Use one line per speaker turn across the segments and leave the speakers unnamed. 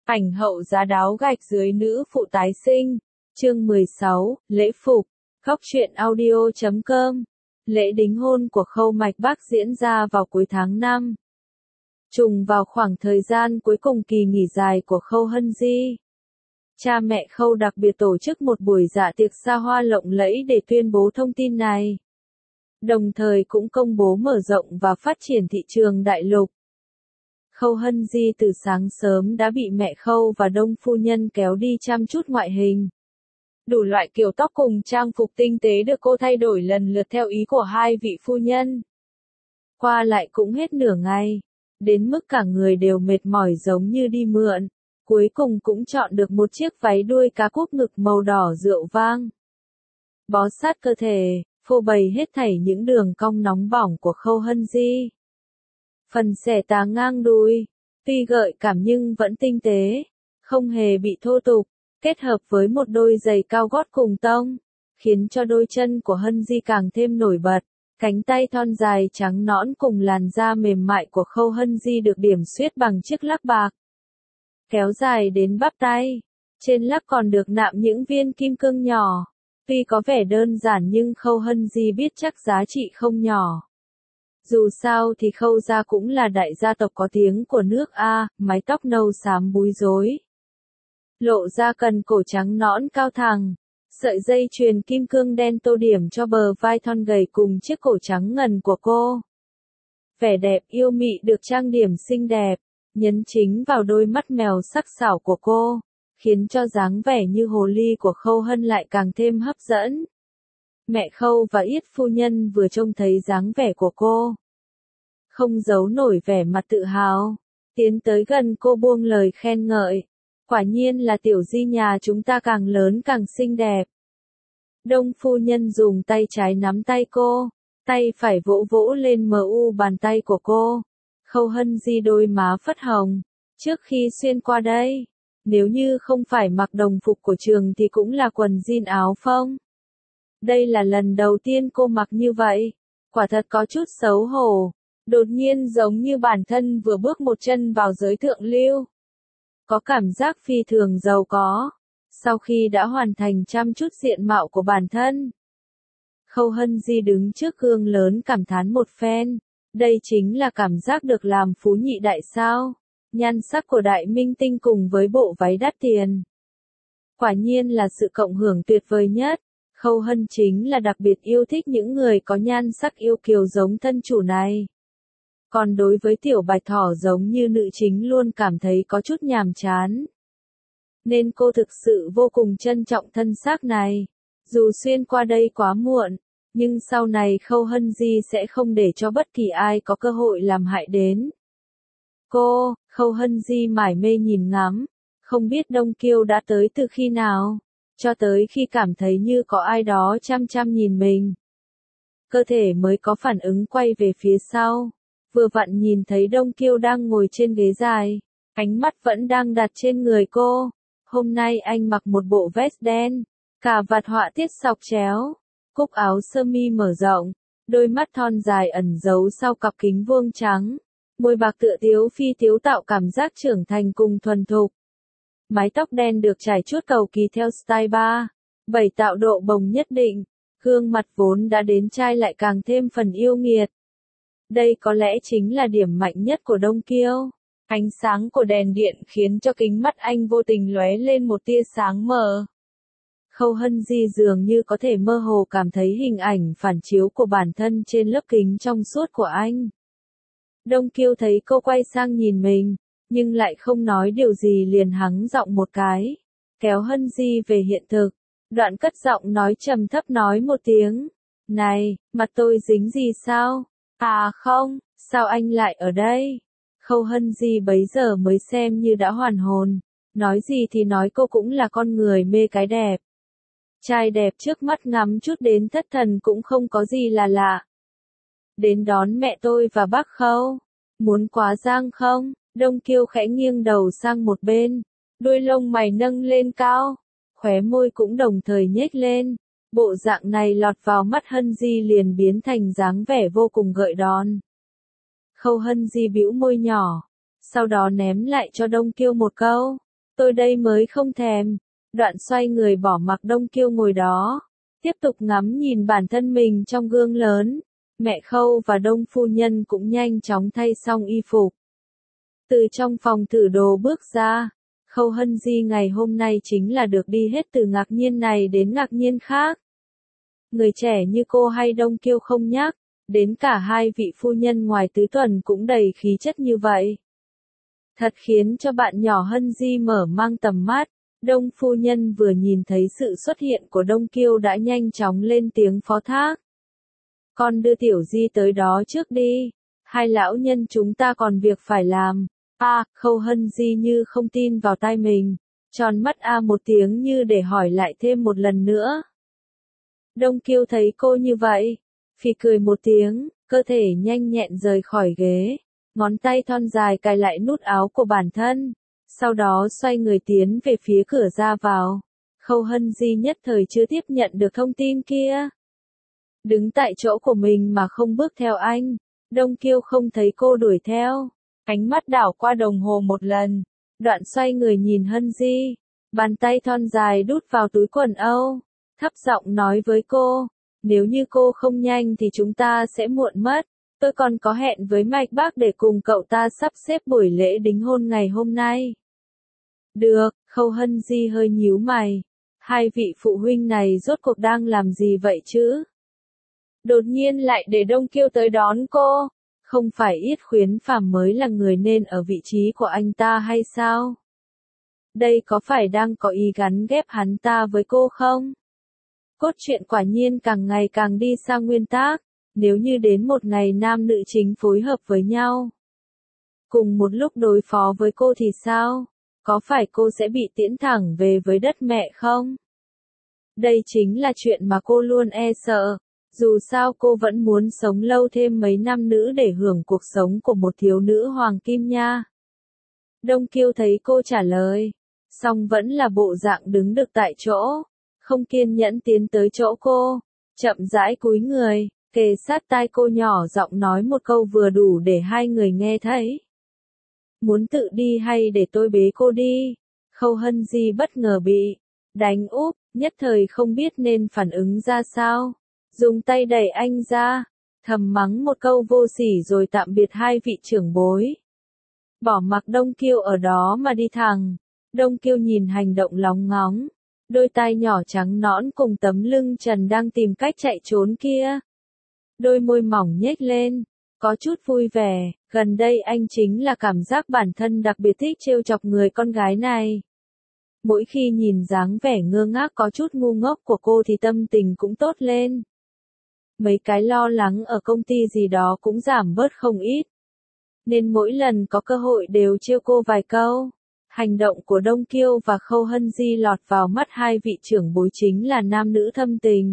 Ảnh hậu giá đáo gạch dưới nữ phụ tái sinh. Chương 16, lễ phục. Góc truyện audio.com. Lễ đính hôn của Khâu Mạch Bắc diễn ra vào cuối tháng 5. Trùng vào khoảng thời gian cuối cùng kỳ nghỉ dài của Khâu Hân Di. Cha mẹ Khâu đặc biệt tổ chức một buổi dạ tiệc xa hoa lộng lẫy để tuyên bố thông tin này. Đồng thời cũng công bố mở rộng và phát triển thị trường đại lục. Khâu Hân Di từ sáng sớm đã bị mẹ Khâu và Đông phu nhân kéo đi chăm chút ngoại hình. Đủ loại kiểu tóc cùng trang phục tinh tế được cô thay đổi lần lượt theo ý của hai vị phu nhân. Qua lại cũng hết nửa ngày, đến mức cả người đều mệt mỏi giống như đi mượn. Cuối cùng cũng chọn được một chiếc váy đuôi cá cúp ngực màu đỏ rượu vang. Bó sát cơ thể, phô bày hết thảy những đường cong nóng bỏng của Khâu Hân Di. Phần xẻ tá ngang đùi, tuy gợi cảm nhưng vẫn tinh tế, không hề bị thô tục, kết hợp với một đôi giày cao gót cùng tông, khiến cho đôi chân của Hân Di càng thêm nổi bật. Cánh tay thon dài trắng nõn cùng làn da mềm mại của Khâu Hân Di được điểm xuyết bằng chiếc lắc bạc. Kéo dài đến bắp tay, trên lắc còn được nạm những viên kim cương nhỏ. Tuy có vẻ đơn giản nhưng Khâu Hân Di biết chắc giá trị không nhỏ. Dù sao thì Khâu gia cũng là đại gia tộc có tiếng của nước A, mái tóc nâu xám búi rối. Lộ ra cần cổ trắng nõn cao thẳng, sợi dây chuyền kim cương đen tô điểm cho bờ vai thon gầy cùng chiếc cổ trắng ngần của cô. Vẻ đẹp yêu mị được trang điểm xinh đẹp, nhấn chính vào đôi mắt mèo sắc sảo của cô, khiến cho dáng vẻ như hồ ly của Khâu Hân lại càng thêm hấp dẫn. Mẹ Khâu và Yết phu nhân vừa trông thấy dáng vẻ của cô, không giấu nổi vẻ mặt tự hào, tiến tới gần cô buông lời khen ngợi. Quả nhiên là tiểu Di nhà chúng ta càng lớn càng xinh đẹp. Đông phu nhân dùng tay trái nắm tay cô, tay phải vỗ vỗ lên bàn tay của cô. Khâu Hân Di đôi má phất hồng. Trước khi xuyên qua đây, nếu như không phải mặc đồng phục của trường thì cũng là quần jean áo phông. Đây là lần đầu tiên cô mặc như vậy, quả thật có chút xấu hổ, đột nhiên giống như bản thân vừa bước một chân vào giới thượng lưu. Có cảm giác phi thường giàu có, sau khi đã hoàn thành chăm chút diện mạo của bản thân. Khâu Hân Di đứng trước gương lớn cảm thán một phen, đây chính là cảm giác được làm phú nhị đại sao, nhan sắc của đại minh tinh cùng với bộ váy đắt tiền. Quả nhiên là sự cộng hưởng tuyệt vời nhất. Khâu Hân chính là đặc biệt yêu thích những người có nhan sắc yêu kiều giống thân chủ này. Còn đối với tiểu bạch thỏ giống như nữ chính luôn cảm thấy có chút nhàm chán. Nên cô thực sự vô cùng trân trọng thân xác này. Dù xuyên qua đây quá muộn, nhưng sau này Khâu Hân Di sẽ không để cho bất kỳ ai có cơ hội làm hại đến cô. Khâu Hân Di mải mê nhìn ngắm, không biết Đông Kiêu đã tới từ khi nào, cho tới khi cảm thấy như có ai đó chăm chăm nhìn mình. Cơ thể mới có phản ứng quay về phía sau, vừa vặn nhìn thấy Đông Kiêu đang ngồi trên ghế dài, ánh mắt vẫn đang đặt trên người cô. Hôm nay anh mặc một bộ vest đen, cà vạt họa tiết xọc chéo, cúc áo sơ mi mở rộng, đôi mắt thon dài ẩn giấu sau cặp kính vuông trắng, môi bạc tựa tiếu phi tiếu tạo cảm giác trưởng thành cùng thuần thục. Mái tóc đen được trải chuốt cầu kỳ theo style 3-7 tạo độ bồng nhất định, gương mặt vốn đã đến trai lại càng thêm phần yêu nghiệt. Đây có lẽ chính là điểm mạnh nhất của Đông Kiêu. Ánh sáng của đèn điện khiến cho kính mắt anh vô tình lóe lên một tia sáng mờ. Khâu Hân Di dường như có thể mơ hồ cảm thấy hình ảnh phản chiếu của bản thân trên lớp kính trong suốt của anh. Đông Kiêu thấy cô quay sang nhìn mình, nhưng lại không nói điều gì liền hắng giọng một cái, kéo Hân Di về hiện thực. Đoạn cất giọng nói trầm thấp nói một tiếng, này, mặt tôi dính gì sao? À không, sao anh lại ở đây? Khâu Hân Di bấy giờ mới xem như đã hoàn hồn, nói gì thì nói cô cũng là con người mê cái đẹp. Trai đẹp trước mắt ngắm chút đến thất thần cũng không có gì là lạ. Đến đón mẹ tôi và bác Khâu, muốn quá giang không? Đông Kiêu khẽ nghiêng đầu sang một bên, đuôi lông mày nâng lên cao, khóe môi cũng đồng thời nhếch lên. Bộ dạng này lọt vào mắt Hân Di liền biến thành dáng vẻ vô cùng gợi đòn. Khâu Hân Di bĩu môi nhỏ, sau đó ném lại cho Đông Kiêu một câu, Tôi đây mới không thèm. Đoạn xoay người bỏ mặc Đông Kiêu ngồi đó. Tiếp tục ngắm nhìn bản thân mình trong gương lớn. Mẹ Khâu và Đông phu nhân cũng nhanh chóng thay xong y phục. Từ trong phòng thử đồ bước ra. Khâu Hân Di ngày hôm nay chính là được đi hết từ ngạc nhiên này đến ngạc nhiên khác. Người trẻ như cô hay Đông Kiêu không nhắc, đến cả hai vị phu nhân ngoài tứ tuần cũng đầy khí chất như vậy. Thật khiến cho bạn nhỏ Hân Di mở mang tầm mắt. Đông phu nhân vừa nhìn thấy sự xuất hiện của Đông Kiêu đã nhanh chóng lên tiếng phó thác. Con đưa Tiểu Di tới đó trước đi, hai lão nhân chúng ta còn việc phải làm. Khâu Hân Di như không tin vào tai mình, tròn mắt một tiếng như để hỏi lại thêm một lần nữa. Đông Kiêu thấy cô như vậy, phì cười một tiếng, cơ thể nhanh nhẹn rời khỏi ghế, ngón tay thon dài cài lại nút áo của bản thân, sau đó xoay người tiến về phía cửa ra vào. Khâu Hân Di nhất thời chưa tiếp nhận được thông tin kia. Đứng tại chỗ của mình mà không bước theo anh, Đông Kiêu không thấy cô đuổi theo. Ánh mắt đảo qua đồng hồ một lần, đoạn xoay người nhìn Hân Di, bàn tay thon dài đút vào túi quần âu, thấp giọng nói với cô, nếu như cô không nhanh thì chúng ta sẽ muộn mất, tôi còn có hẹn với Mạch Bác để cùng cậu ta sắp xếp buổi lễ đính hôn ngày hôm nay. Được, Khâu Hân Di hơi nhíu mày, hai vị phụ huynh này rốt cuộc đang làm gì vậy chứ? Đột nhiên lại để Đông Kiêu tới đón cô. Không phải Yết Khuyến Phàm mới là người nên ở vị trí của anh ta hay sao? Đây có phải đang có ý gắn ghép hắn ta với cô không? Cốt truyện quả nhiên càng ngày càng đi xa nguyên tắc, nếu như đến một ngày nam nữ chính phối hợp với nhau. Cùng một lúc đối phó với cô thì sao? Có phải cô sẽ bị tiễn thẳng về với đất mẹ không? Đây chính là chuyện mà cô luôn e sợ. Dù sao cô vẫn muốn sống lâu thêm mấy năm nữa để hưởng cuộc sống của một thiếu nữ hoàng kim nha. Đông Kiêu thấy cô trả lời, song vẫn là bộ dạng đứng được tại chỗ, không kiên nhẫn tiến tới chỗ cô, chậm rãi cúi người, kề sát tai cô nhỏ giọng nói một câu vừa đủ để hai người nghe thấy. Muốn tự đi hay để tôi bế cô đi? Khâu Hân Di bất ngờ bị đánh úp, nhất thời không biết nên phản ứng ra sao. Dùng tay đẩy anh ra, thầm mắng một câu vô sỉ rồi tạm biệt hai vị trưởng bối. Bỏ mặc Đông Kiêu ở đó mà đi thẳng. Đông Kiêu nhìn hành động lóng ngóng, đôi tai nhỏ trắng nõn cùng tấm lưng trần đang tìm cách chạy trốn kia. Đôi môi mỏng nhếch lên, có chút vui vẻ, gần đây anh chính là cảm giác bản thân đặc biệt thích trêu chọc người con gái này. Mỗi khi nhìn dáng vẻ ngơ ngác có chút ngu ngốc của cô thì tâm tình cũng tốt lên. Mấy cái lo lắng ở công ty gì đó cũng giảm bớt không ít. Nên mỗi lần có cơ hội đều trêu cô vài câu. Hành động của Đông Kiêu và Khâu Hân Di lọt vào mắt hai vị trưởng bối chính là nam nữ thâm tình.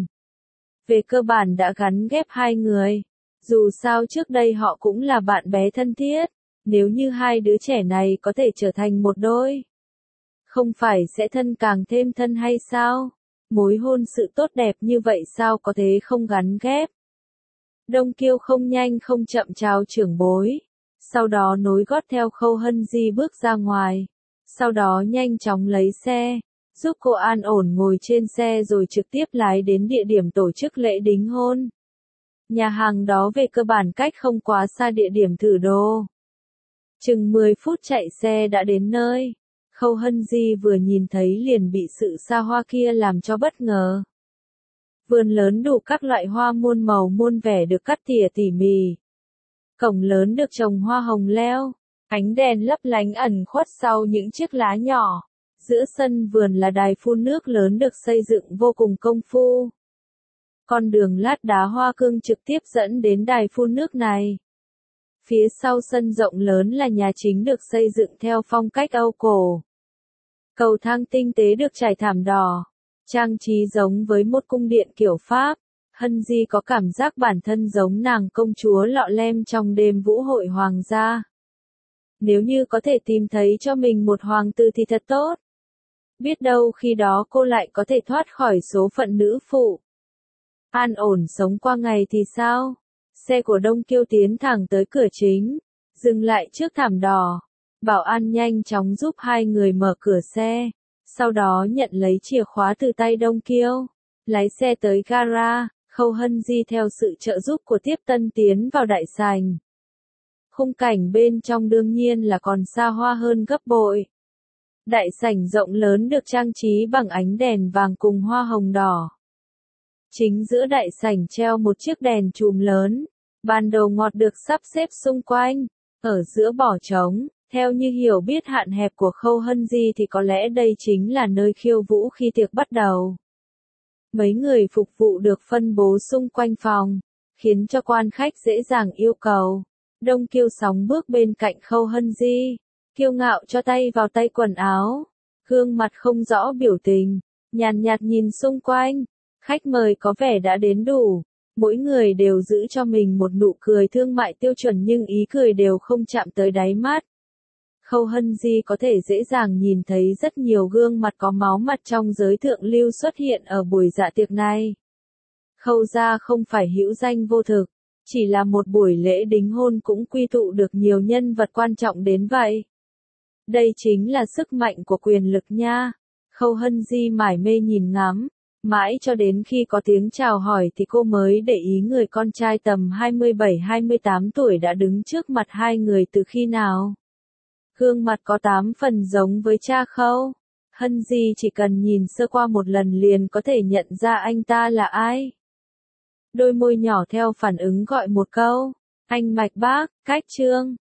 Về cơ bản đã gắn ghép hai người. Dù sao trước đây họ cũng là bạn bè thân thiết. Nếu như hai đứa trẻ này có thể trở thành một đôi, không phải sẽ thân càng thêm thân hay sao? Mối hôn sự tốt đẹp như vậy sao có thể không gắn ghép? Đông Kiêu không nhanh không chậm chào trưởng bối, sau đó nối gót theo Khâu Hân Di bước ra ngoài, sau đó nhanh chóng lấy xe, giúp cô an ổn ngồi trên xe rồi trực tiếp lái đến địa điểm tổ chức lễ đính hôn. Nhà hàng đó về cơ bản cách không quá xa địa điểm thử đồ. Chừng 10 phút chạy xe đã đến nơi. Khâu Hân Di vừa nhìn thấy liền bị sự xa hoa kia làm cho bất ngờ. Vườn lớn đủ các loại hoa muôn màu muôn vẻ được cắt tỉa tỉ mỉ. Cổng lớn được trồng hoa hồng leo, ánh đèn lấp lánh ẩn khuất sau những chiếc lá nhỏ. Giữa sân vườn là đài phun nước lớn được xây dựng vô cùng công phu. Con đường lát đá hoa cương trực tiếp dẫn đến đài phun nước này. Phía sau sân rộng lớn là nhà chính được xây dựng theo phong cách Âu cổ. Cầu thang tinh tế được trải thảm đỏ, trang trí giống với một cung điện kiểu Pháp. Hân Di có cảm giác bản thân giống nàng công chúa lọ lem trong đêm vũ hội hoàng gia. Nếu như có thể tìm thấy cho mình một hoàng tử thì thật tốt. Biết đâu khi đó cô lại có thể thoát khỏi số phận nữ phụ. An ổn sống qua ngày thì sao? Xe của Đông Kiêu tiến thẳng tới cửa chính, dừng lại trước thảm đỏ. Bảo an nhanh chóng giúp hai người mở cửa xe, sau đó nhận lấy chìa khóa từ tay Đông Kiêu, lái xe tới gara. Khâu Hân Di theo sự trợ giúp của Tiếp Tân tiến vào đại sảnh. Khung cảnh bên trong đương nhiên là còn xa hoa hơn gấp bội. Đại sảnh rộng lớn được trang trí bằng ánh đèn vàng cùng hoa hồng đỏ. Chính giữa đại sảnh treo một chiếc đèn chùm lớn, bàn đồ ngọt được sắp xếp xung quanh, ở giữa bỏ trống. Theo như hiểu biết hạn hẹp của Khâu Hân Di thì có lẽ đây chính là nơi khiêu vũ khi tiệc bắt đầu. Mấy người phục vụ được phân bố xung quanh phòng, khiến cho quan khách dễ dàng yêu cầu. Đông Kiêu sóng bước bên cạnh Khâu Hân Di, kiêu ngạo cho tay vào tay quần áo, gương mặt không rõ biểu tình, nhàn nhạt nhìn xung quanh. Khách mời có vẻ đã đến đủ, mỗi người đều giữ cho mình một nụ cười thương mại tiêu chuẩn nhưng ý cười đều không chạm tới đáy mắt. Khâu Hân Di có thể dễ dàng nhìn thấy rất nhiều gương mặt có máu mặt trong giới thượng lưu xuất hiện ở buổi dạ tiệc này. Khâu gia không phải hữu danh vô thực, chỉ là một buổi lễ đính hôn cũng quy tụ được nhiều nhân vật quan trọng đến vậy. Đây chính là sức mạnh của quyền lực nha. Khâu Hân Di mải mê nhìn ngắm, mãi cho đến khi có tiếng chào hỏi thì cô mới để ý người con trai tầm 27-28 tuổi đã đứng trước mặt hai người từ khi nào. Gương mặt có 8 phần giống với cha Khâu. Hân Di chỉ cần nhìn sơ qua một lần liền có thể nhận ra anh ta là ai. Đôi môi nhỏ theo phản ứng gọi một câu, anh Mạch Bác, Cách Trương.